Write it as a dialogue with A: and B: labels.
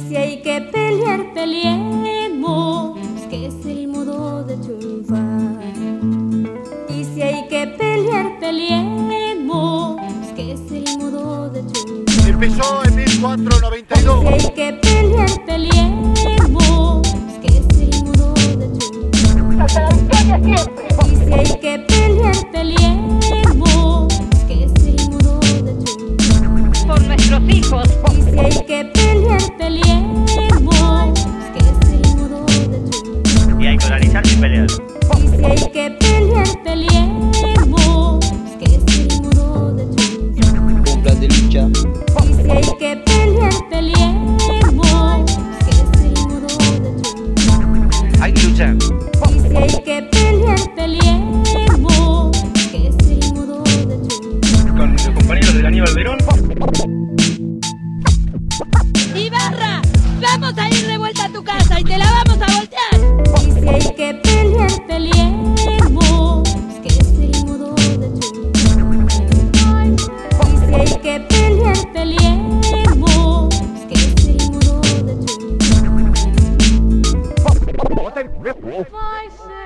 A: si hay que pelear, peleemos, que es el modo de triunfar. Y si hay que pelear, peleemos, que es el modo de triunfar.
B: Empezó en 1492.
A: Y si hay que pelear, peleemos, que es el modo de triunfar. Y si hay que pelear, peleemos, que es el modo de triunfar.
C: Por nuestros hijos.
A: Y si hay que pelear, peleemos, que es el modo de triunfar.
D: Y hay que organizarse y pelear.
A: Y si hay que pelear, peleemos, que es el modo de triunfar.
E: Un plan de lucha.
A: Y si hay que pelear, peleemos, que es el modo de triunfar.
D: Hay que luchar.
A: Y si hay que pelear, peleemos, que es el modo de triunfar.
D: Con los compañeros del Aníbal Verón.
C: Ibarra, vamos a ir de vuelta a tu casa y te la vamos a voltear.
A: Y si hay que pelear, peleemos, que es el modo de triunfar. Y si hay que pelear, peleemos, que es el modo de triunfar.